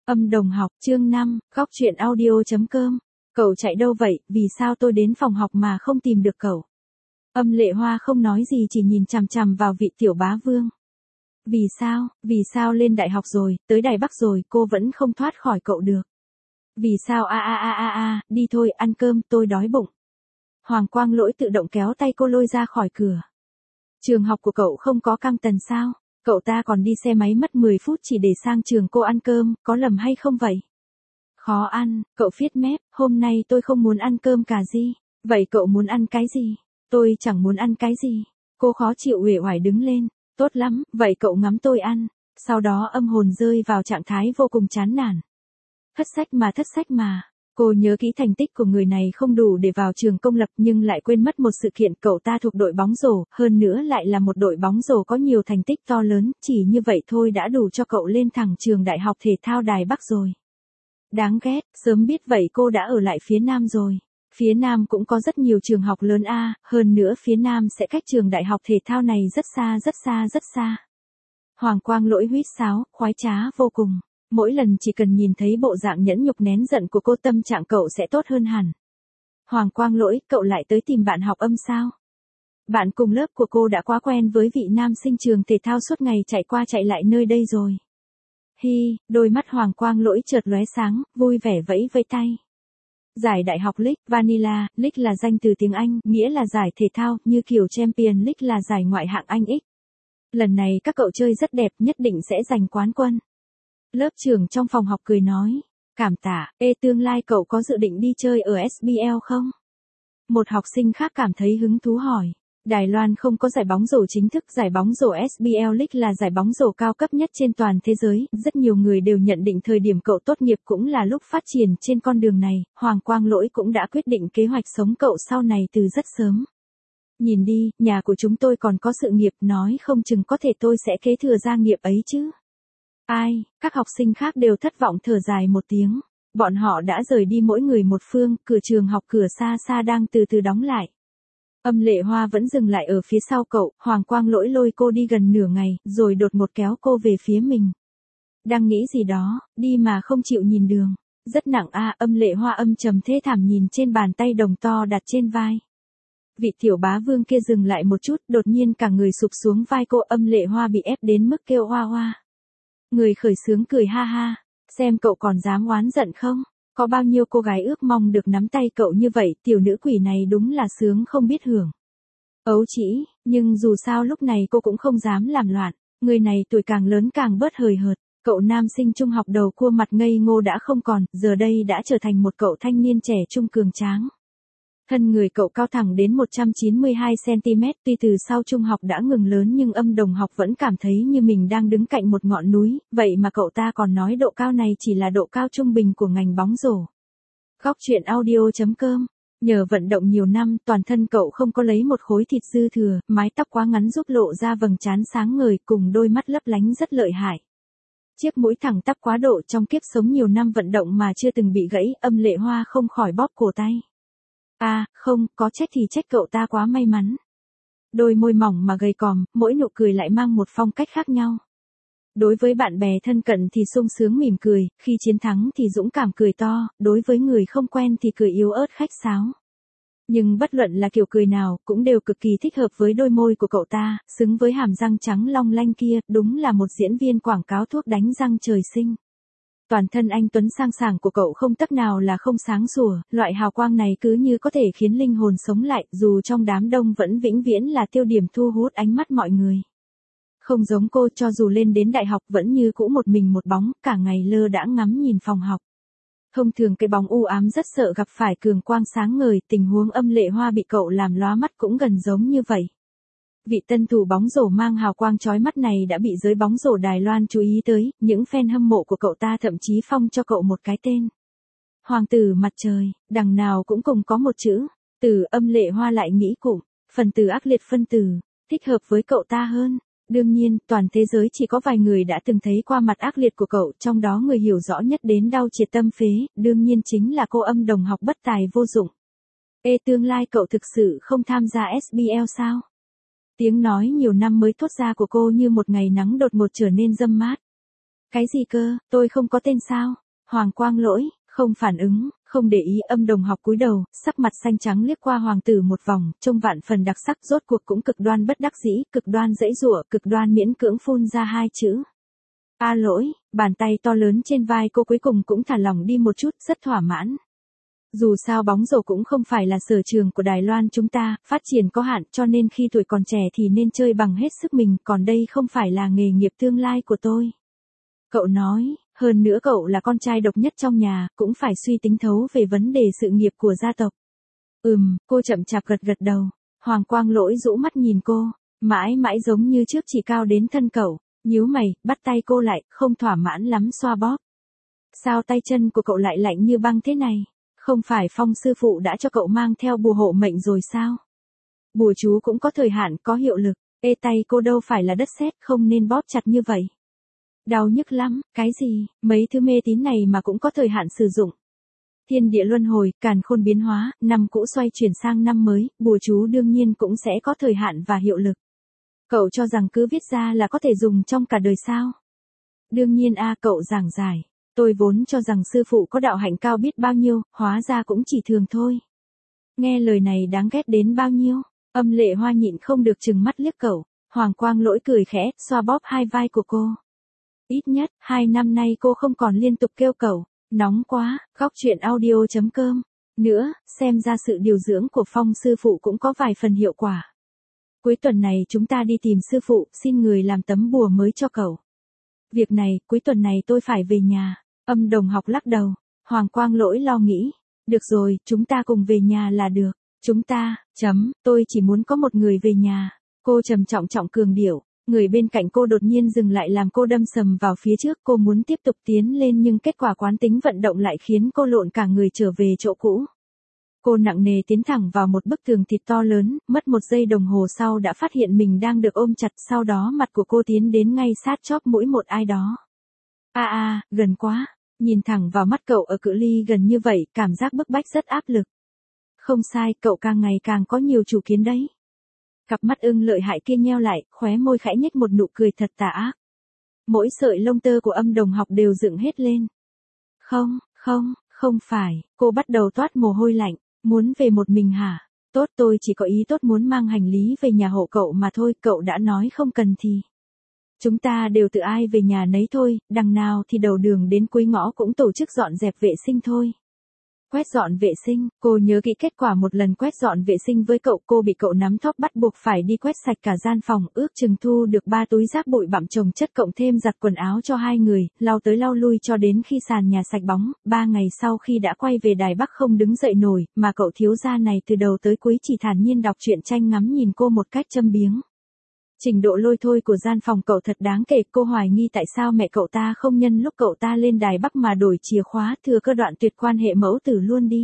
Âm đồng học chương 5, góc truyện audio.com. Cậu chạy đâu vậy, vì sao tôi đến phòng học mà không tìm được cậu? Âm Lệ Hoa không nói gì chỉ nhìn chằm chằm vào vị tiểu bá vương. Vì sao lên đại học rồi, tới Đài Bắc rồi, cô vẫn không thoát khỏi cậu được? Vì sao đi thôi, ăn cơm, tôi đói bụng. Hoàng Quang Lỗi tự động kéo tay cô lôi ra khỏi cửa. Trường học của cậu không có căng tần sao? Cậu ta còn đi xe máy mất 10 phút chỉ để sang trường cô ăn cơm, có lầm hay không vậy? Khó ăn, cậu phiết mép, hôm nay tôi không muốn ăn cơm cà ri. Vậy cậu muốn ăn cái gì? Tôi chẳng muốn ăn cái gì. Cô khó chịu uể oải đứng lên. Tốt lắm, vậy cậu ngắm tôi ăn. Sau đó âm hồn rơi vào trạng thái vô cùng chán nản. Thất sách mà. Cô nhớ kỹ thành tích của người này không đủ để vào trường công lập nhưng lại quên mất một sự kiện, cậu ta thuộc đội bóng rổ, hơn nữa lại là một đội bóng rổ có nhiều thành tích to lớn, chỉ như vậy thôi đã đủ cho cậu lên thẳng trường Đại học Thể thao Đài Bắc rồi. Đáng ghét, sớm biết vậy cô đã ở lại phía Nam rồi. Phía Nam cũng có rất nhiều trường học lớn hơn nữa phía Nam sẽ cách trường Đại học Thể thao này rất xa. Hoàng Quang Lỗi huýt sáo, khoái trá vô cùng. Mỗi lần chỉ cần nhìn thấy bộ dạng nhẫn nhục nén giận của cô tâm trạng cậu sẽ tốt hơn hẳn. Hoàng Quang Lỗi, cậu lại tới tìm bạn học âm sao? Bạn cùng lớp của cô đã quá quen với vị nam sinh trường thể thao suốt ngày chạy qua chạy lại nơi đây rồi. Hi, đôi mắt Hoàng Quang Lỗi chợt lóe sáng, vui vẻ vẫy vẫy tay. Giải đại học League, Vanilla, League là danh từ tiếng Anh, nghĩa là giải thể thao, như kiểu Champion League là giải ngoại hạng Anh X. Lần này các cậu chơi rất đẹp, nhất định sẽ giành quán quân. Lớp trưởng trong phòng học cười nói, cảm tạ, tương lai cậu có dự định đi chơi ở SBL không? Một học sinh khác cảm thấy hứng thú hỏi, Đài Loan không có giải bóng rổ chính thức, giải bóng rổ SBL League là giải bóng rổ cao cấp nhất trên toàn thế giới, rất nhiều người đều nhận định thời điểm cậu tốt nghiệp cũng là lúc phát triển trên con đường này, Hoàng Quang Lỗi cũng đã quyết định kế hoạch sống cậu sau này từ rất sớm. Nhìn đi, nhà của chúng tôi còn có sự nghiệp, nói không chừng có thể tôi sẽ kế thừa gia nghiệp ấy chứ. Ai, các học sinh khác đều thất vọng thở dài một tiếng. Bọn họ đã rời đi mỗi người một phương, cửa trường học cửa xa đang từ từ đóng lại. Âm Lệ Hoa vẫn dừng lại ở phía sau cậu, Hoàng Quang Lỗi lôi cô đi gần nửa ngày, rồi đột ngột kéo cô về phía mình. Đang nghĩ gì đó, đi mà không chịu nhìn đường. Rất nặng Âm Lệ Hoa âm trầm thê thảm nhìn trên bàn tay đồng to đặt trên vai. Vị tiểu bá vương kia dừng lại một chút, đột nhiên cả người sụp xuống vai cô, Âm Lệ Hoa bị ép đến mức kêu hoa hoa. Người khởi xướng cười ha ha, xem cậu còn dám oán giận không? Có bao nhiêu cô gái ước mong được nắm tay cậu như vậy, tiểu nữ quỷ này đúng là sướng không biết hưởng. Ấu chỉ, nhưng dù sao lúc này cô cũng không dám làm loạn, người này tuổi càng lớn càng bớt hời hợt, cậu nam sinh trung học đầu cua mặt ngây ngô đã không còn, giờ đây đã trở thành một cậu thanh niên trẻ trung cường tráng. Thân người cậu cao thẳng đến 192cm, tuy từ sau trung học đã ngừng lớn nhưng Âm đồng học vẫn cảm thấy như mình đang đứng cạnh một ngọn núi, vậy mà cậu ta còn nói độ cao này chỉ là độ cao trung bình của ngành bóng rổ. Góc truyện audio.com. Nhờ vận động nhiều năm, toàn thân cậu không có lấy một khối thịt dư thừa, mái tóc quá ngắn giúp lộ ra vầng trán sáng ngời cùng đôi mắt lấp lánh rất lợi hại. Chiếc mũi thẳng tắp quá độ, trong kiếp sống nhiều năm vận động mà chưa từng bị gãy, Âm Lệ Hoa không khỏi bóp cổ tay. Không, có trách thì trách cậu ta quá may mắn. Đôi môi mỏng mà gầy còm, mỗi nụ cười lại mang một phong cách khác nhau. Đối với bạn bè thân cận thì sung sướng mỉm cười, khi chiến thắng thì dũng cảm cười to, đối với người không quen thì cười yếu ớt khách sáo. Nhưng bất luận là kiểu cười nào, cũng đều cực kỳ thích hợp với đôi môi của cậu ta, xứng với hàm răng trắng long lanh kia, đúng là một diễn viên quảng cáo thuốc đánh răng trời sinh. Toàn thân anh tuấn sang sảng của cậu không tấc nào là không sáng sủa, loại hào quang này cứ như có thể khiến linh hồn sống lại, dù trong đám đông vẫn vĩnh viễn là tiêu điểm thu hút ánh mắt mọi người. Không giống cô, cho dù lên đến đại học vẫn như cũ một mình một bóng, cả ngày lơ đãng ngắm nhìn phòng học. Thông thường cái bóng u ám rất sợ gặp phải cường quang sáng ngời, tình huống Âm Lệ Hoa bị cậu làm lóa mắt cũng gần giống như vậy. Vị tân thủ bóng rổ mang hào quang chói mắt này đã bị giới bóng rổ Đài Loan chú ý tới, những fan hâm mộ của cậu ta thậm chí phong cho cậu một cái tên. Hoàng tử mặt trời, đằng nào cũng cùng có một chữ, từ. Âm Lệ Hoa lại nghĩ cụm, phần từ ác liệt phân từ, thích hợp với cậu ta hơn. Đương nhiên, toàn thế giới chỉ có vài người đã từng thấy qua mặt ác liệt của cậu, trong đó người hiểu rõ nhất đến đau triệt tâm phế, đương nhiên chính là cô Âm đồng học bất tài vô dụng. Tương lai cậu thực sự không tham gia SBL sao? Tiếng nói nhiều năm mới thốt ra của cô như một ngày nắng đột ngột trở nên râm mát. Cái gì cơ, tôi không có tên sao? Hoàng Quang Lỗi, không phản ứng, không để ý. Âm Đồng Học cúi đầu, sắc mặt xanh trắng liếc qua hoàng tử một vòng, trông vạn phần đặc sắc, rốt cuộc cũng cực đoan bất đắc dĩ, cực đoan giãy giụa, cực đoan miễn cưỡng phun ra hai chữ. A Lỗi, bàn tay to lớn trên vai cô cuối cùng cũng thả lỏng đi một chút, rất thỏa mãn. Dù sao bóng rổ cũng không phải là sở trường của Đài Loan chúng ta, phát triển có hạn, cho nên khi tuổi còn trẻ thì nên chơi bằng hết sức mình, còn đây không phải là nghề nghiệp tương lai của tôi. Cậu nói, hơn nữa cậu là con trai độc nhất trong nhà, cũng phải suy tính thấu về vấn đề sự nghiệp của gia tộc. Cô chậm chạp gật gật đầu. Hoàng Quang Lỗi rũ mắt nhìn cô, mãi mãi giống như trước chỉ cao đến thân cậu, nhíu mày, bắt tay cô lại, không thỏa mãn lắm xoa bóp. Sao tay chân của cậu lại lạnh như băng thế này? Không phải Phong sư phụ đã cho cậu mang theo bùa hộ mệnh rồi sao? Bùa chú cũng có thời hạn, có hiệu lực. Ê, tay cô đâu phải là đất sét, không nên bóp chặt như vậy. Đau nhức lắm, cái gì, mấy thứ mê tín này mà cũng có thời hạn sử dụng. Thiên địa luân hồi, càn khôn biến hóa, năm cũ xoay chuyển sang năm mới, bùa chú đương nhiên cũng sẽ có thời hạn và hiệu lực. Cậu cho rằng cứ viết ra là có thể dùng trong cả đời sao? Đương nhiên cậu giảng giải. Tôi vốn cho rằng sư phụ có đạo hạnh cao biết bao nhiêu, hóa ra cũng chỉ thường thôi. Nghe lời này đáng ghét đến bao nhiêu? Âm Lệ Hoa nhịn không được trừng mắt liếc cậu. Hoàng Quang Lỗi cười khẽ, xoa bóp hai vai của cô. Ít nhất, 2 năm nay cô không còn liên tục kêu cậu. Nóng quá, góc chuyện audio.com. Nữa, xem ra sự điều dưỡng của Phong sư phụ cũng có vài phần hiệu quả. Cuối tuần này chúng ta đi tìm sư phụ, xin người làm tấm bùa mới cho cậu. Việc này, cuối tuần này tôi phải về nhà. Âm Đồng Học lắc đầu. Hoàng Quang Lỗi lo nghĩ. Được rồi, chúng ta cùng về nhà là được. Chúng ta, tôi chỉ muốn có một người về nhà. Cô trầm trọng cường điệu. Người bên cạnh cô đột nhiên dừng lại làm cô đâm sầm vào phía trước. Cô muốn tiếp tục tiến lên nhưng kết quả quán tính vận động lại khiến cô lộn cả người trở về chỗ cũ. Cô nặng nề tiến thẳng vào một bức tường thịt to lớn, mất 1 giây đồng hồ sau đã phát hiện mình đang được ôm chặt, sau đó mặt của cô tiến đến ngay sát chóp mũi một ai đó. Gần quá, nhìn thẳng vào mắt cậu ở cự ly gần như vậy, cảm giác bức bách rất áp lực. Không sai, cậu càng ngày càng có nhiều chủ kiến đấy. Cặp mắt ưng lợi hại kia nheo lại, khóe môi khẽ nhếch một nụ cười thật tà ác. Mỗi sợi lông tơ của Âm Đồng Học đều dựng hết lên. Không phải, cô bắt đầu toát mồ hôi lạnh. Muốn về một mình hả? Tốt, tôi chỉ có ý tốt muốn mang hành lý về nhà hộ cậu mà thôi, cậu đã nói không cần thì. Chúng ta đều tự ai về nhà nấy thôi, đằng nào thì đầu đường đến cuối ngõ cũng tổ chức dọn dẹp vệ sinh thôi. Quét dọn vệ sinh, cô nhớ kỹ kết quả một lần quét dọn vệ sinh với cậu, cô bị cậu nắm thóp bắt buộc phải đi quét sạch cả gian phòng, ước chừng thu được 3 túi rác bụi bặm chồng chất, cộng thêm giặt quần áo cho 2 người, lau tới lau lui cho đến khi sàn nhà sạch bóng. 3 ngày sau khi đã quay về Đài Bắc không đứng dậy nổi, mà cậu thiếu gia này từ đầu tới cuối chỉ thản nhiên đọc truyện tranh, ngắm nhìn cô một cách châm biếm. Trình độ lôi thôi của gian phòng cậu thật đáng kể, cô hoài nghi tại sao mẹ cậu ta không nhân lúc cậu ta lên Đài Bắc mà đổi chìa khóa, thừa cơ đoạn tuyệt quan hệ mẫu tử luôn đi.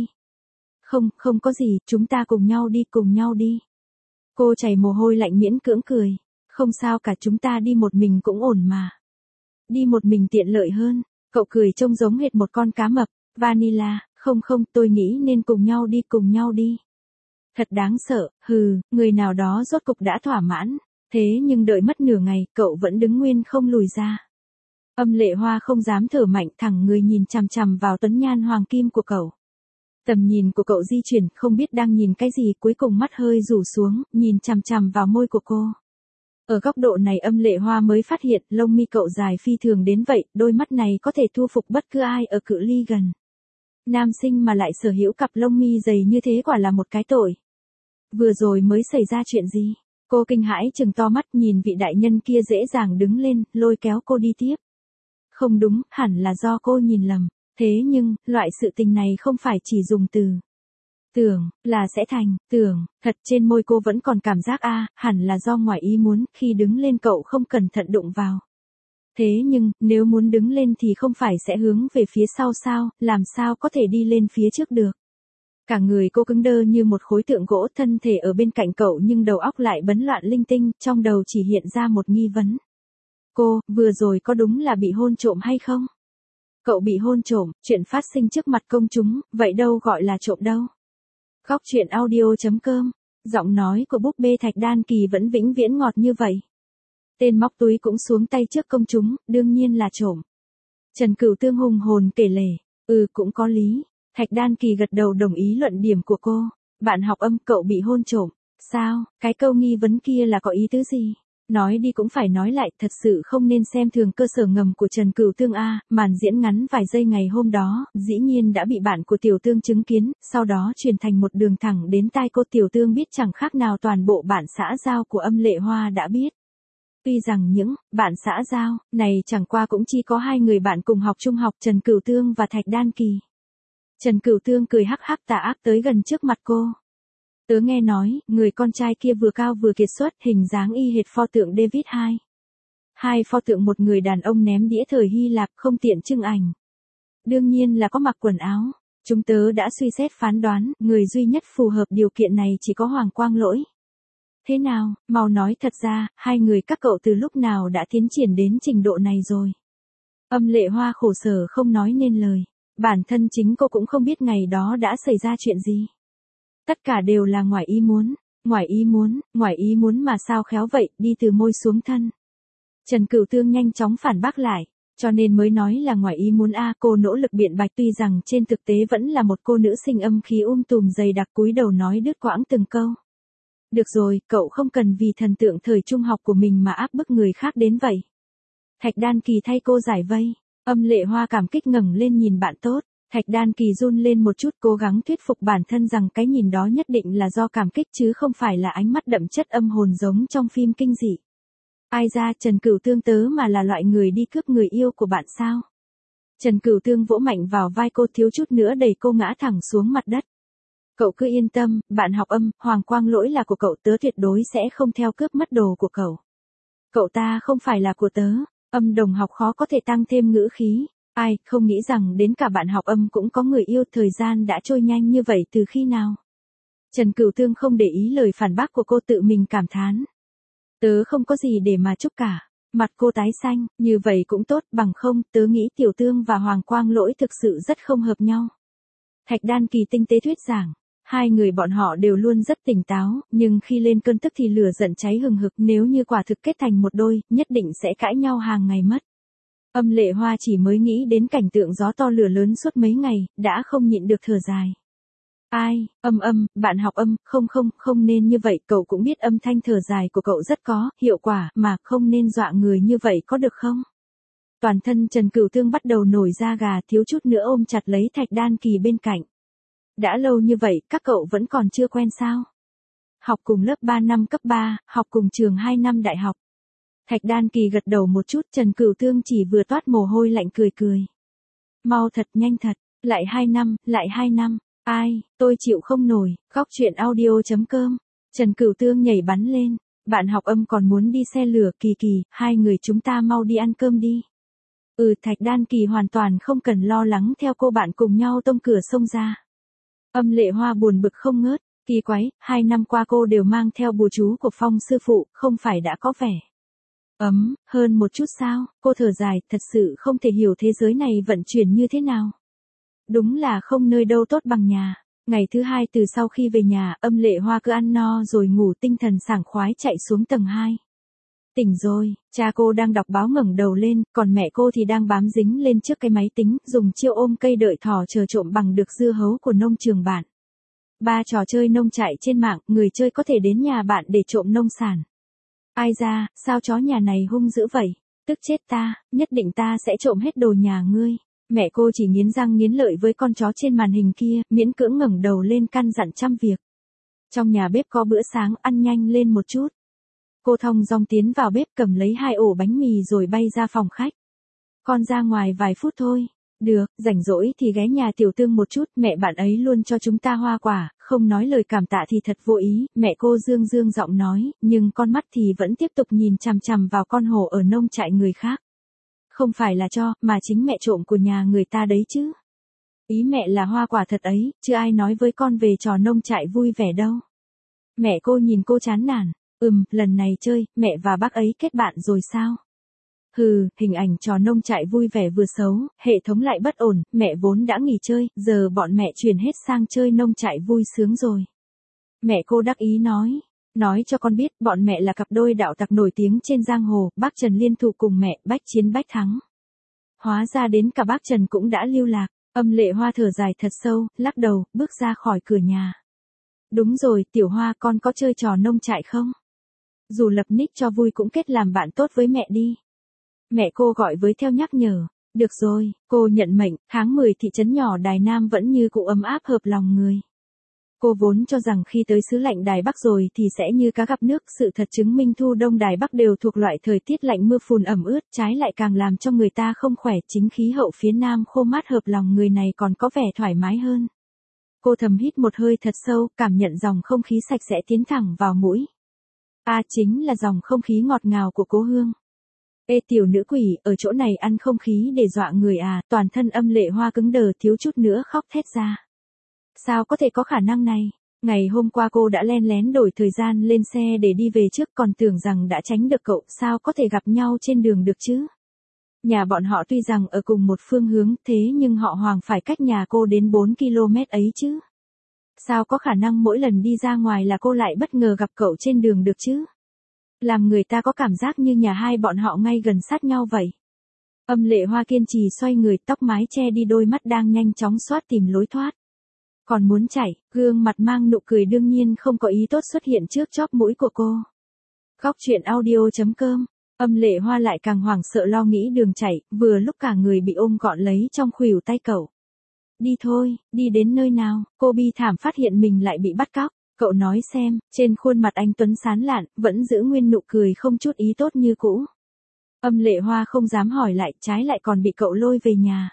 Không có gì, chúng ta cùng nhau đi. Cô chảy mồ hôi lạnh miễn cưỡng cười. Không sao cả, chúng ta đi một mình cũng ổn mà. Đi một mình tiện lợi hơn. Cậu cười trông giống hệt một con cá mập. Vanilla, không, tôi nghĩ nên cùng nhau đi. Thật đáng sợ, người nào đó rốt cục đã thỏa mãn. Thế nhưng đợi mất nửa ngày, cậu vẫn đứng nguyên không lùi ra. Âm Lệ Hoa không dám thở mạnh, thẳng người nhìn chằm chằm vào tuấn nhan hoàng kim của cậu. Tầm nhìn của cậu di chuyển, không biết đang nhìn cái gì, cuối cùng mắt hơi rủ xuống, nhìn chằm chằm vào môi của cô. Ở góc độ này Âm Lệ Hoa mới phát hiện, lông mi cậu dài phi thường đến vậy, đôi mắt này có thể thu phục bất cứ ai ở cự ly gần. Nam sinh mà lại sở hữu cặp lông mi dày như thế quả là một cái tội. Vừa rồi mới xảy ra chuyện gì? Cô kinh hãi trừng to mắt nhìn vị đại nhân kia dễ dàng đứng lên, lôi kéo cô đi tiếp. Không đúng, hẳn là do cô nhìn lầm. Thế nhưng, loại sự tình này không phải chỉ dùng từ tưởng, là sẽ thành, tưởng, thật trên môi cô vẫn còn cảm giác hẳn là do ngoài ý muốn, khi đứng lên cậu không cẩn thận đụng vào. Thế nhưng, nếu muốn đứng lên thì không phải sẽ hướng về phía sau sao, làm sao có thể đi lên phía trước được. Cả người cô cứng đơ như một khối tượng gỗ, thân thể ở bên cạnh cậu nhưng đầu óc lại bấn loạn linh tinh, trong đầu chỉ hiện ra một nghi vấn. Cô, vừa rồi có đúng là bị hôn trộm hay không? Cậu bị hôn trộm, chuyện phát sinh trước mặt công chúng, vậy đâu gọi là trộm đâu. Góc chuyện audio.com, giọng nói của búp bê Thạch Đan Kỳ vẫn vĩnh viễn ngọt như vậy. Tên móc túi cũng xuống tay trước công chúng, đương nhiên là trộm. Trần Cửu Tương hùng hồn kể lể, cũng có lý. Thạch Đan Kỳ gật đầu đồng ý luận điểm của cô. Bạn học Âm, cậu bị hôn trộm. Sao, cái câu nghi vấn kia là có ý tứ gì? Nói đi cũng phải nói lại, thật sự không nên xem thường cơ sở ngầm của Trần Cửu Tương a. Màn diễn ngắn vài giây ngày hôm đó, dĩ nhiên đã bị bạn của Tiểu Tương chứng kiến, sau đó truyền thành một đường thẳng đến tai cô. Tiểu Tương biết chẳng khác nào toàn bộ bạn xã giao của Âm Lệ Hoa đã biết. Tuy rằng những bạn xã giao này chẳng qua cũng chỉ có hai người bạn cùng học trung học, Trần Cửu Tương và Thạch Đan Kỳ. Trần Cửu Tương cười hắc hắc tà ác tới gần trước mặt cô. Tớ nghe nói, người con trai kia vừa cao vừa kiệt xuất, hình dáng y hệt pho tượng David II. Hai pho tượng một người đàn ông ném đĩa thời Hy Lạp, không tiện trưng ảnh. Đương nhiên là có mặc quần áo. Chúng tớ đã suy xét phán đoán, người duy nhất phù hợp điều kiện này chỉ có Hoàng Quang Lỗi. Thế nào, mau nói thật ra, hai người các cậu từ lúc nào đã tiến triển đến trình độ này rồi? Âm Lệ Hoa khổ sở không nói nên lời. Bản thân chính cô cũng không biết ngày đó đã xảy ra chuyện gì. Tất cả đều là ngoài ý muốn mà sao khéo vậy, đi từ môi xuống thân. Trần Cửu Tương nhanh chóng phản bác lại, cho nên mới nói là ngoài ý muốn a. Cô nỗ lực biện bạch, tuy rằng trên thực tế vẫn là một cô nữ sinh âm khí tùm dày đặc, cúi đầu nói đứt quãng từng câu. Được rồi, cậu không cần vì thần tượng thời trung học của mình mà áp bức người khác đến vậy. Thạch Đan Kỳ thay cô giải vây. Âm Lệ Hoa cảm kích ngẩng lên nhìn bạn tốt. Thạch Đan Kỳ run lên một chút, cố gắng thuyết phục bản thân rằng cái nhìn đó nhất định là do cảm kích chứ không phải là ánh mắt đậm chất âm hồn giống trong phim kinh dị. Ai ra, Trần Cửu Tương tớ mà là loại người đi cướp người yêu của bạn sao? Trần Cửu Tương vỗ mạnh vào vai cô, thiếu chút nữa đẩy cô ngã thẳng xuống mặt đất. Cậu cứ yên tâm, bạn học Âm, Hoàng Quang Lỗi là của cậu, tớ tuyệt đối sẽ không theo cướp mất đồ của cậu. Cậu ta không phải là của tớ. Âm đồng học khó có thể tăng thêm ngữ khí. Ai, không nghĩ rằng đến cả bạn học Âm cũng có người yêu, thời gian đã trôi nhanh như vậy từ khi nào? Trần Cửu Tương không để ý lời phản bác của cô, tự mình cảm thán. Tớ không có gì để mà chúc cả. Mặt cô tái xanh, như vậy cũng tốt, bằng không, tớ nghĩ Tiểu Tương và Hoàng Quang Lỗi thực sự rất không hợp nhau. Thạch Đan Kỳ tinh tế thuyết giảng. Hai người bọn họ đều luôn rất tỉnh táo, nhưng khi lên cơn tức thì lửa giận cháy hừng hực, nếu như quả thực kết thành một đôi, nhất định sẽ cãi nhau hàng ngày mất. Âm Lệ Hoa chỉ mới nghĩ đến cảnh tượng gió to lửa lớn suốt mấy ngày, đã không nhịn được thở dài. Ai, bạn học Âm, không nên như vậy, cậu cũng biết âm thanh thở dài của cậu rất có hiệu quả, mà không nên dọa người như vậy có được không? Toàn thân Trần Cửu Tương bắt đầu nổi da gà, thiếu chút nữa ôm chặt lấy Thạch Đan Kỳ bên cạnh. Đã lâu như vậy, các cậu vẫn còn chưa quen sao? Học cùng lớp 3 năm cấp 3, học cùng trường 2 năm đại học. Thạch Đan Kỳ gật đầu một chút, Trần Cửu Tương chỉ vừa toát mồ hôi lạnh cười cười. Mau thật, nhanh thật, lại 2 năm, ai, tôi chịu không nổi, khóc chuyện audio.com. Trần Cửu Tương nhảy bắn lên, bạn học Âm còn muốn đi xe lửa, Kỳ Kỳ, hai người chúng ta mau đi ăn cơm đi. Thạch Đan Kỳ hoàn toàn không cần lo lắng, theo cô bạn cùng nhau tông cửa xông ra. Âm Lệ Hoa buồn bực không ngớt, kỳ quái, 2 năm qua cô đều mang theo bùa chú của Phong sư phụ, không phải đã có vẻ hơn một chút sao? Cô thở dài, thật sự không thể hiểu thế giới này vận chuyển như thế nào. Đúng là không nơi đâu tốt bằng nhà. Ngày thứ 2 từ sau khi về nhà, Âm Lệ Hoa cứ ăn no rồi ngủ, tinh thần sảng khoái chạy xuống tầng 2. Tỉnh rồi, cha cô đang đọc báo ngẩng đầu lên, còn mẹ cô thì đang bám dính lên trước cái máy tính, dùng chiêu ôm cây đợi thỏ chờ trộm bằng được dưa hấu của nông trường bạn. 3 trò chơi nông trại trên mạng, người chơi có thể đến nhà bạn để trộm nông sản. Ai ra, sao chó nhà này hung dữ vậy? Tức chết ta, nhất định ta sẽ trộm hết đồ nhà ngươi. Mẹ cô chỉ nghiến răng nghiến lợi với con chó trên màn hình kia, miễn cưỡng ngẩng đầu lên căn dặn trăm việc. Trong nhà bếp có bữa sáng, ăn nhanh lên một chút. Cô thong dong tiến vào bếp, cầm lấy 2 ổ bánh mì rồi bay ra phòng khách. Con ra ngoài vài phút thôi. Được, rảnh rỗi thì ghé nhà Tiểu Tương một chút, mẹ bạn ấy luôn cho chúng ta hoa quả, không nói lời cảm tạ thì thật vô ý, mẹ cô dương giọng nói, nhưng con mắt thì vẫn tiếp tục nhìn chằm chằm vào con hổ ở nông trại người khác. Không phải là cho, mà chính mẹ trộm của nhà người ta đấy chứ. Ý mẹ là hoa quả thật ấy, chứ ai nói với con về trò nông trại vui vẻ đâu. Mẹ cô nhìn cô chán nản, lần này chơi, mẹ và bác ấy kết bạn rồi sao? Hình ảnh trò nông trại vui vẻ vừa xấu, hệ thống lại bất ổn, mẹ vốn đã nghỉ chơi, giờ bọn mẹ chuyển hết sang chơi nông trại vui sướng rồi. Mẹ cô đắc ý nói cho con biết, bọn mẹ là cặp đôi đạo tặc nổi tiếng trên giang hồ, bác Trần liên thủ cùng mẹ, bách chiến bách thắng. hóa ra đến cả bác Trần cũng đã lưu lạc. Âm Lệ Hoa thở dài thật sâu, lắc đầu, bước ra khỏi cửa nhà. Đúng rồi, Tiểu Hoa, con có chơi trò nông trại không? Dù lập nick cho vui cũng kết làm bạn tốt với mẹ đi. Mẹ cô gọi với theo nhắc nhở. Được rồi, cô nhận mệnh, tháng 10 thị trấn nhỏ Đài Nam vẫn như cũ ấm áp hợp lòng người. Cô vốn cho rằng khi tới xứ lạnh Đài Bắc rồi thì sẽ như cá gặp nước, sự thật chứng minh thu đông Đài Bắc đều thuộc loại thời tiết lạnh mưa phùn ẩm ướt, trái lại càng làm cho người ta không khỏe, chính khí hậu phía Nam khô mát hợp lòng người này còn có vẻ thoải mái hơn. Cô thầm hít một hơi thật sâu, cảm nhận dòng không khí sạch sẽ tiến thẳng vào mũi. Chính là dòng không khí ngọt ngào của cố hương. Ê tiểu nữ quỷ, ở chỗ này ăn không khí để dọa người à, toàn thân Âm Lệ Hoa cứng đờ thiếu chút nữa khóc thét ra. Sao có thể có khả năng này? Ngày hôm qua cô đã len lén đổi thời gian lên xe để đi về trước, còn tưởng rằng đã tránh được cậu, sao có thể gặp nhau trên đường được chứ? Nhà bọn họ tuy rằng ở cùng một phương hướng, thế nhưng họ Hoàng phải cách nhà cô đến 4 km ấy chứ. Sao có khả năng mỗi lần đi ra ngoài là cô lại bất ngờ gặp cậu trên đường được chứ? Làm người ta có cảm giác như nhà hai bọn họ ngay gần sát nhau vậy. Âm Lệ Hoa kiên trì xoay người, tóc mái che đi đôi mắt đang nhanh chóng xoát tìm lối thoát. Còn muốn chạy, gương mặt mang nụ cười đương nhiên không có ý tốt xuất hiện trước chóp mũi của cô. Góc truyện audio.com. Âm Lệ Hoa lại càng hoảng sợ lo nghĩ đường chạy, vừa lúc cả người bị ôm gọn lấy trong khuỷu tay cậu. Đi thôi, đi đến nơi nào? Cô bi thảm phát hiện mình lại bị bắt cóc. Cậu nói xem, trên khuôn mặt anh tuấn sán lạn, vẫn giữ nguyên nụ cười không chút ý tốt như cũ. Âm Lệ Hoa không dám hỏi lại, trái lại còn bị cậu lôi về nhà.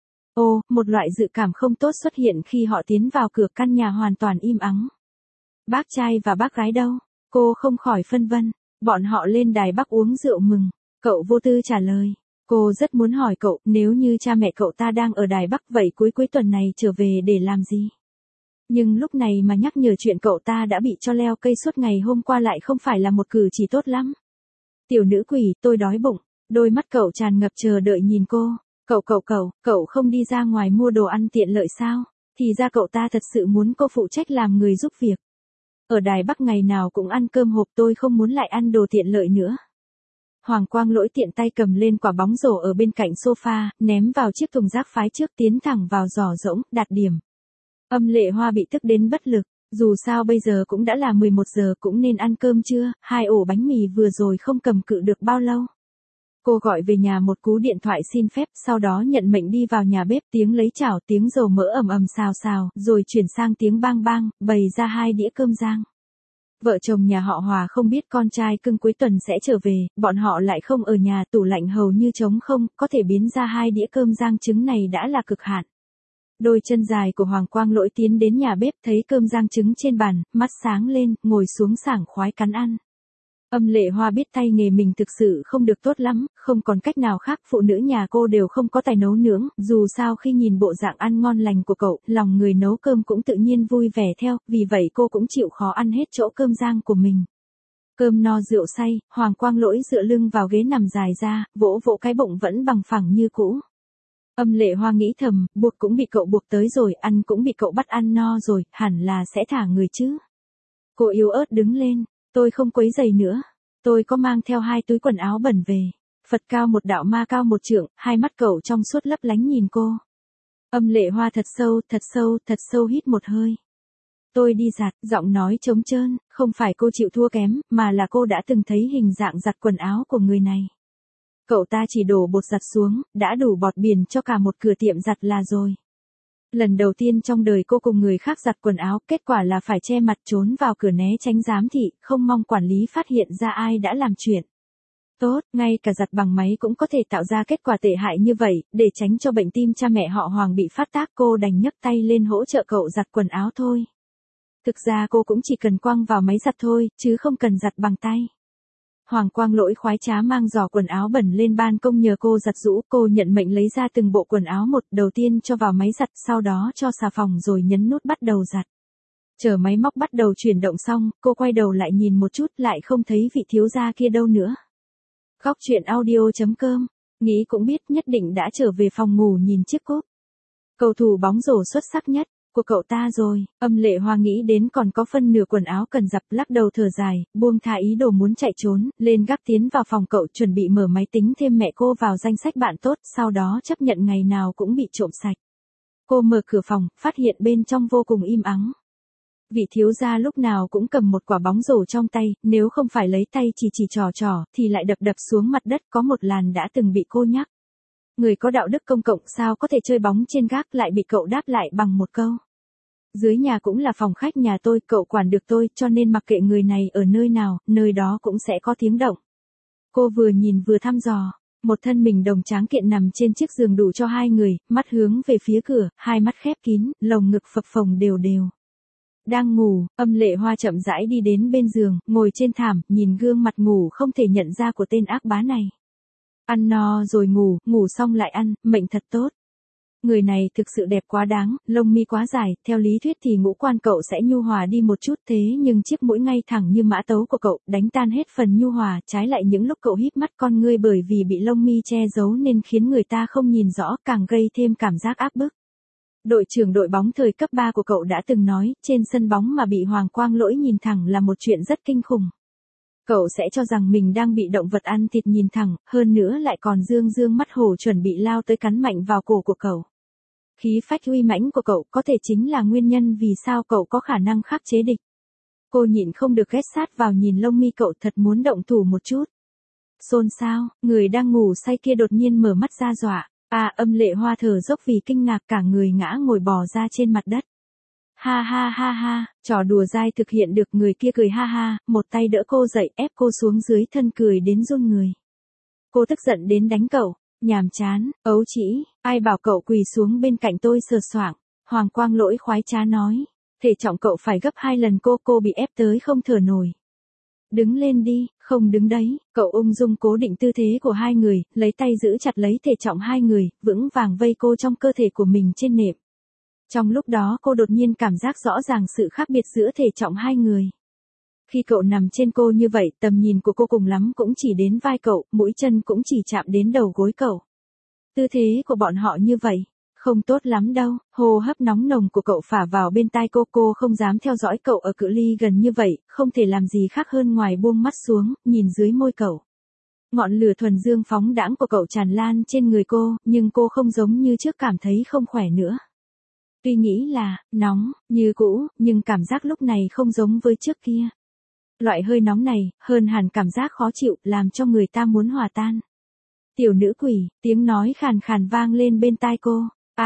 Một loại dự cảm không tốt xuất hiện khi họ tiến vào cửa căn nhà hoàn toàn im ắng. Bác trai và bác gái đâu? Cô không khỏi phân vân. Bọn họ lên Đài Bắc uống rượu mừng. Cậu vô tư trả lời. Cô rất muốn hỏi cậu, nếu như cha mẹ cậu ta đang ở Đài Bắc vậy cuối tuần này trở về để làm gì? Nhưng lúc này mà nhắc nhở chuyện cậu ta đã bị cho leo cây suốt ngày hôm qua lại không phải là một cử chỉ tốt lắm. Tiểu nữ quỷ, tôi đói bụng. Đôi mắt cậu tràn ngập chờ đợi nhìn cô. Cậu không đi ra ngoài mua đồ ăn tiện lợi sao? Thì ra cậu ta thật sự muốn cô phụ trách làm người giúp việc. Ở Đài Bắc ngày nào cũng ăn cơm hộp, tôi không muốn lại ăn đồ tiện lợi nữa. Hoàng Quang Lỗi tiện tay cầm lên quả bóng rổ ở bên cạnh sofa, ném vào chiếc thùng rác phái trước, tiến thẳng vào giỏ rỗng, đạt điểm. Âm Lệ Hoa bị tức đến bất lực, dù sao bây giờ cũng đã là 11 giờ, cũng nên ăn cơm trưa, 2 ổ bánh mì vừa rồi không cầm cự được bao lâu. Cô gọi về nhà một cú điện thoại xin phép, sau đó nhận mệnh đi vào nhà bếp, tiếng lấy chảo, tiếng dầu mỡ ầm ầm xào xào, rồi chuyển sang tiếng bang bang, bày ra 2 đĩa cơm rang. Vợ chồng nhà họ Hòa không biết con trai cưng cuối tuần sẽ trở về, bọn họ lại không ở nhà, tủ lạnh hầu như trống không, có thể biến ra 2 đĩa cơm rang trứng này đã là cực hạn. Đôi chân dài của Hoàng Quang Lỗi tiến đến nhà bếp, thấy cơm rang trứng trên bàn, mắt sáng lên, ngồi xuống sảng khoái cắn ăn. Âm Lệ Hoa biết tay nghề mình thực sự không được tốt lắm, không còn cách nào khác, phụ nữ nhà cô đều không có tài nấu nướng, dù sao khi nhìn bộ dạng ăn ngon lành của cậu, lòng người nấu cơm cũng tự nhiên vui vẻ theo, vì vậy cô cũng chịu khó ăn hết chỗ cơm rang của mình. Cơm no rượu say, Hoàng Quang Lỗi dựa lưng vào ghế nằm dài ra, vỗ vỗ cái bụng vẫn bằng phẳng như cũ. Âm Lệ Hoa nghĩ thầm, buộc cũng bị cậu buộc tới rồi, ăn cũng bị cậu bắt ăn no rồi, hẳn là sẽ thả người chứ. Cô yếu ớt đứng lên. Tôi không quấy rầy nữa. Tôi có mang theo 2 túi quần áo bẩn về. Phật cao một đạo ma cao một trượng, hai mắt cậu trong suốt lấp lánh nhìn cô. Âm Lệ Hoa thật sâu hít một hơi. Tôi đi giặt, giọng nói trống trơn, không phải cô chịu thua kém, mà là cô đã từng thấy hình dạng giặt quần áo của người này. Cậu ta chỉ đổ bột giặt xuống, đã đủ bọt biển cho cả một cửa tiệm giặt là rồi. Lần đầu tiên trong đời cô cùng người khác giặt quần áo, kết quả là phải che mặt trốn vào cửa né tránh giám thị, không mong quản lý phát hiện ra ai đã làm chuyện. Tốt, ngay cả giặt bằng máy cũng có thể tạo ra kết quả tệ hại như vậy, để tránh cho bệnh tim cha mẹ họ Hoàng bị phát tác, cô đành nhấc tay lên hỗ trợ cậu giặt quần áo thôi. Thực ra cô cũng chỉ cần quăng vào máy giặt thôi, chứ không cần giặt bằng tay. Hoàng Quang Lỗi khoái trá mang giỏ quần áo bẩn lên ban công nhờ cô giặt giũ, cô nhận mệnh lấy ra từng bộ quần áo một, đầu tiên cho vào máy giặt, sau đó cho xà phòng rồi nhấn nút bắt đầu giặt. Chờ máy móc bắt đầu chuyển động xong, cô quay đầu lại nhìn một chút, lại không thấy vị thiếu gia kia đâu nữa. Góc truyện audio.com, nghĩ cũng biết nhất định đã trở về phòng ngủ nhìn chiếc cúp. Cầu thủ bóng rổ xuất sắc nhất, của cậu ta rồi. Âm Lệ Hoa nghĩ đến còn có phân nửa quần áo cần giặt, lắc đầu thở dài, buông tha ý đồ muốn chạy trốn, lên gác tiến vào phòng cậu chuẩn bị mở máy tính thêm mẹ cô vào danh sách bạn tốt, sau đó chấp nhận ngày nào cũng bị trộm sạch. Cô mở cửa phòng, phát hiện bên trong vô cùng im ắng. Vị thiếu gia lúc nào cũng cầm một quả bóng rổ trong tay, nếu không phải lấy tay chỉ trò thì lại đập xuống mặt đất, có một làn đã từng bị cô nhắc. Người có đạo đức công cộng sao có thể chơi bóng trên gác, lại bị cậu đáp lại bằng một câu. Dưới nhà cũng là phòng khách nhà tôi, cậu quản được tôi, cho nên mặc kệ người này ở nơi nào, nơi đó cũng sẽ có tiếng động. Cô vừa nhìn vừa thăm dò. Một thân mình đồng tráng kiện nằm trên chiếc giường đủ cho hai người, mắt hướng về phía cửa, hai mắt khép kín, lồng ngực phập phồng đều đều. Đang ngủ, Âm Lệ Hoa chậm rãi đi đến bên giường, ngồi trên thảm, nhìn gương mặt ngủ không thể nhận ra của tên ác bá này. Ăn no rồi ngủ, ngủ xong lại ăn, mệnh thật tốt. Người này thực sự đẹp quá đáng, lông mi quá dài, theo lý thuyết thì ngũ quan cậu sẽ nhu hòa đi một chút, thế nhưng chiếc mũi ngay thẳng như mã tấu của cậu đánh tan hết phần nhu hòa, trái lại những lúc cậu híp mắt con ngươi bởi vì bị lông mi che giấu nên khiến người ta không nhìn rõ, càng gây thêm cảm giác áp bức. Đội trưởng đội bóng thời cấp 3 của cậu đã từng nói, trên sân bóng mà bị Hoàng Quang Lỗi nhìn thẳng là một chuyện rất kinh khủng. Cậu sẽ cho rằng mình đang bị động vật ăn thịt nhìn thẳng, hơn nữa lại còn dương mắt hổ chuẩn bị lao tới cắn mạnh vào cổ của cậu. Khí phách uy mãnh của cậu có thể chính là nguyên nhân vì sao cậu có khả năng khắc chế địch. Cô nhịn không được ghé sát vào nhìn lông mi cậu, thật muốn động thủ một chút. Xôn xao, người đang ngủ say kia đột nhiên mở mắt ra dọa. Âm Lệ Hoa thở dốc vì kinh ngạc, cả người ngã ngồi bò ra trên mặt đất. Ha ha ha ha, trò đùa dai thực hiện được, người kia cười ha ha, một tay đỡ cô dậy ép cô xuống dưới thân cười đến run người. Cô tức giận đến đánh cậu, nhàm chán, ấu trĩ, ai bảo cậu quỳ xuống bên cạnh tôi sờ soạng. Hoàng Quang Lỗi khoái trá nói, thể trọng cậu phải gấp 2 lần cô bị ép tới không thở nổi. Đứng lên đi, không đứng đấy, cậu ung dung cố định tư thế của hai người, lấy tay giữ chặt lấy thể trọng hai người, vững vàng vây cô trong cơ thể của mình trên nệm. Trong lúc đó cô đột nhiên cảm giác rõ ràng sự khác biệt giữa thể trọng hai người. Khi cậu nằm trên cô như vậy, tầm nhìn của cô cùng lắm cũng chỉ đến vai cậu, mũi chân cũng chỉ chạm đến đầu gối cậu. Tư thế của bọn họ như vậy, không tốt lắm đâu, hô hấp nóng nồng của cậu phả vào bên tai cô không dám theo dõi cậu ở cự ly gần như vậy, không thể làm gì khác hơn ngoài buông mắt xuống, nhìn dưới môi cậu. Ngọn lửa thuần dương phóng đãng của cậu tràn lan trên người cô, nhưng cô không giống như trước cảm thấy không khỏe nữa. Tuy nghĩ là, nóng, như cũ, nhưng cảm giác lúc này không giống với trước kia. Loại hơi nóng này, hơn hẳn cảm giác khó chịu, làm cho người ta muốn hòa tan. Tiểu nữ quỷ, tiếng nói khàn khàn vang lên bên tai cô.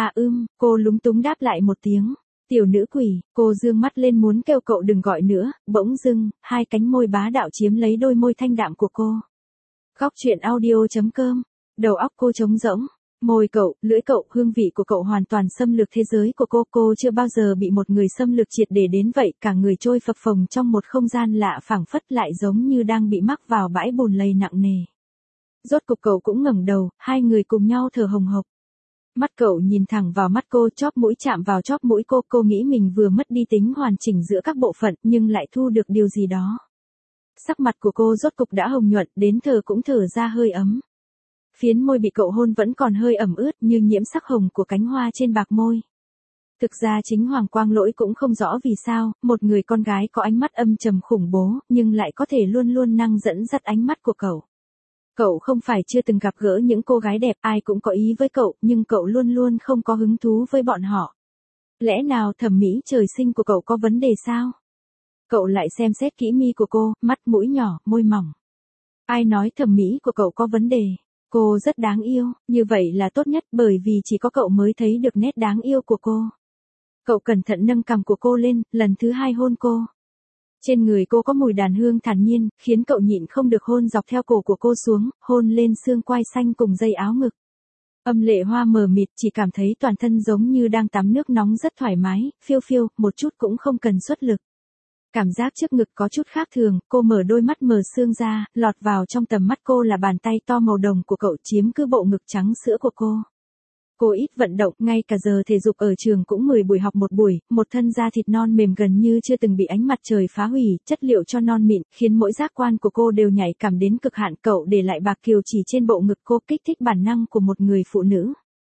Cô lúng túng đáp lại một tiếng. Tiểu nữ quỷ, cô dương mắt lên muốn kêu cậu đừng gọi nữa, bỗng dưng, hai cánh môi bá đạo chiếm lấy đôi môi thanh đạm của cô. Góc truyện audio.com, đầu óc cô trống rỗng. Môi cậu, lưỡi cậu, hương vị của cậu hoàn toàn xâm lược thế giới của cô chưa bao giờ bị một người xâm lược triệt để đến vậy, cả người trôi phập phồng trong một không gian lạ, phảng phất lại giống như đang bị mắc vào bãi bùn lầy nặng nề. Rốt cục cậu cũng ngẩng đầu, hai người cùng nhau thở hồng hộc. Mắt cậu nhìn thẳng vào mắt cô, chóp mũi chạm vào chóp mũi cô nghĩ mình vừa mất đi tính hoàn chỉnh giữa các bộ phận, nhưng lại thu được điều gì đó. Sắc mặt của cô rốt cục đã hồng nhuận, đến thở cũng thở ra hơi ấm. Phiến môi bị cậu hôn vẫn còn hơi ẩm ướt như nhiễm sắc hồng của cánh hoa trên bạc môi. Thực ra chính Hoàng Quang Lỗi cũng không rõ vì sao, một người con gái có ánh mắt âm trầm khủng bố, nhưng lại có thể luôn luôn năng dẫn dắt ánh mắt của cậu. Cậu không phải chưa từng gặp gỡ những cô gái đẹp, ai cũng có ý với cậu, nhưng cậu luôn luôn không có hứng thú với bọn họ. Lẽ nào thẩm mỹ trời sinh của cậu có vấn đề sao? Cậu lại xem xét kỹ mi của cô, mắt mũi nhỏ, môi mỏng. Ai nói thẩm mỹ của cậu có vấn đề? Cô rất đáng yêu, như vậy là tốt nhất bởi vì chỉ có cậu mới thấy được nét đáng yêu của cô. Cậu cẩn thận nâng cằm của cô lên, lần thứ hai hôn cô. Trên người cô có mùi đàn hương thản nhiên, khiến cậu nhịn không được hôn dọc theo cổ của cô xuống, hôn lên xương quai xanh cùng dây áo ngực. Âm Lệ Hoa mờ mịt, chỉ cảm thấy toàn thân giống như đang tắm nước nóng rất thoải mái, phiêu phiêu, một chút cũng không cần xuất lực. Cảm giác trước ngực có chút khác thường, cô mở đôi mắt mờ sương ra, lọt vào trong tầm mắt cô là bàn tay to màu đồng của cậu chiếm cứ bộ ngực trắng sữa của cô. Cô ít vận động, ngay cả giờ thể dục ở trường cũng 10 buổi học một buổi, một thân da thịt non mềm gần như chưa từng bị ánh mặt trời phá hủy, chất liệu cho non mịn, khiến mỗi giác quan của cô đều nhạy cảm đến cực hạn. Cậu để lại bạc kiều chỉ trên bộ ngực cô, kích thích bản năng của một người phụ nữ.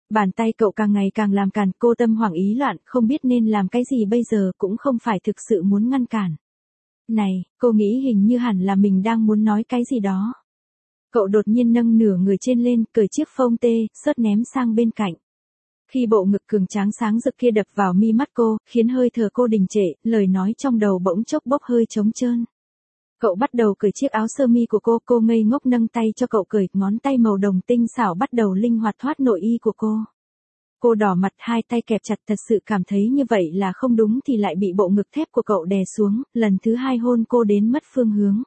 Bàn tay cậu càng ngày càng làm càn, cô tâm hoảng ý loạn, không biết nên làm cái gì bây giờ, cũng không phải thực sự muốn ngăn cản. Này, cô nghĩ hình như hẳn là mình đang muốn nói cái gì đó. Cậu đột nhiên nâng nửa người trên lên, cởi chiếc phông tê, sớt ném sang bên cạnh. Khi bộ ngực cường tráng sáng rực kia đập vào mi mắt cô, khiến hơi thở cô đình trệ, lời nói trong đầu bỗng chốc bốc hơi trống trơn. Cậu bắt đầu cởi chiếc áo sơ mi của cô ngây ngốc nâng tay cho cậu cởi, ngón tay màu đồng tinh xảo bắt đầu linh hoạt thoát nội y của cô. Cô đỏ mặt, hai tay kẹp chặt, thật sự cảm thấy như vậy là không đúng thì lại bị bộ ngực thép của cậu đè xuống, lần thứ hai hôn cô đến mất phương hướng.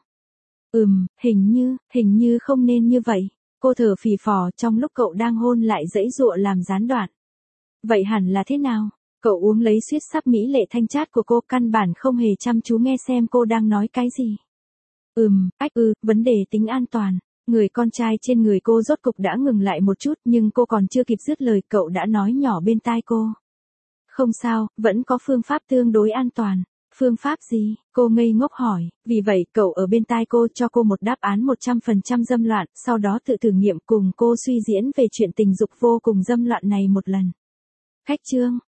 Hình như không nên như vậy. Cô thở phì phò trong lúc cậu đang hôn lại giãy giụa làm gián đoạn. Vậy hẳn là thế nào? Cậu uống lấy suýt sắp mỹ lệ thanh chát của cô, căn bản không hề chăm chú nghe xem cô đang nói cái gì. Vấn đề tính an toàn. Người con trai trên người cô rốt cục đã ngừng lại một chút, nhưng cô còn chưa kịp dứt lời cậu đã nói nhỏ bên tai cô. Không sao, vẫn có phương pháp tương đối an toàn. Phương pháp gì? Cô ngây ngốc hỏi, vì vậy cậu ở bên tai cô cho cô một đáp án 100% dâm loạn, sau đó tự thử nghiệm cùng cô suy diễn về chuyện tình dục vô cùng dâm loạn này một lần. Khách trương,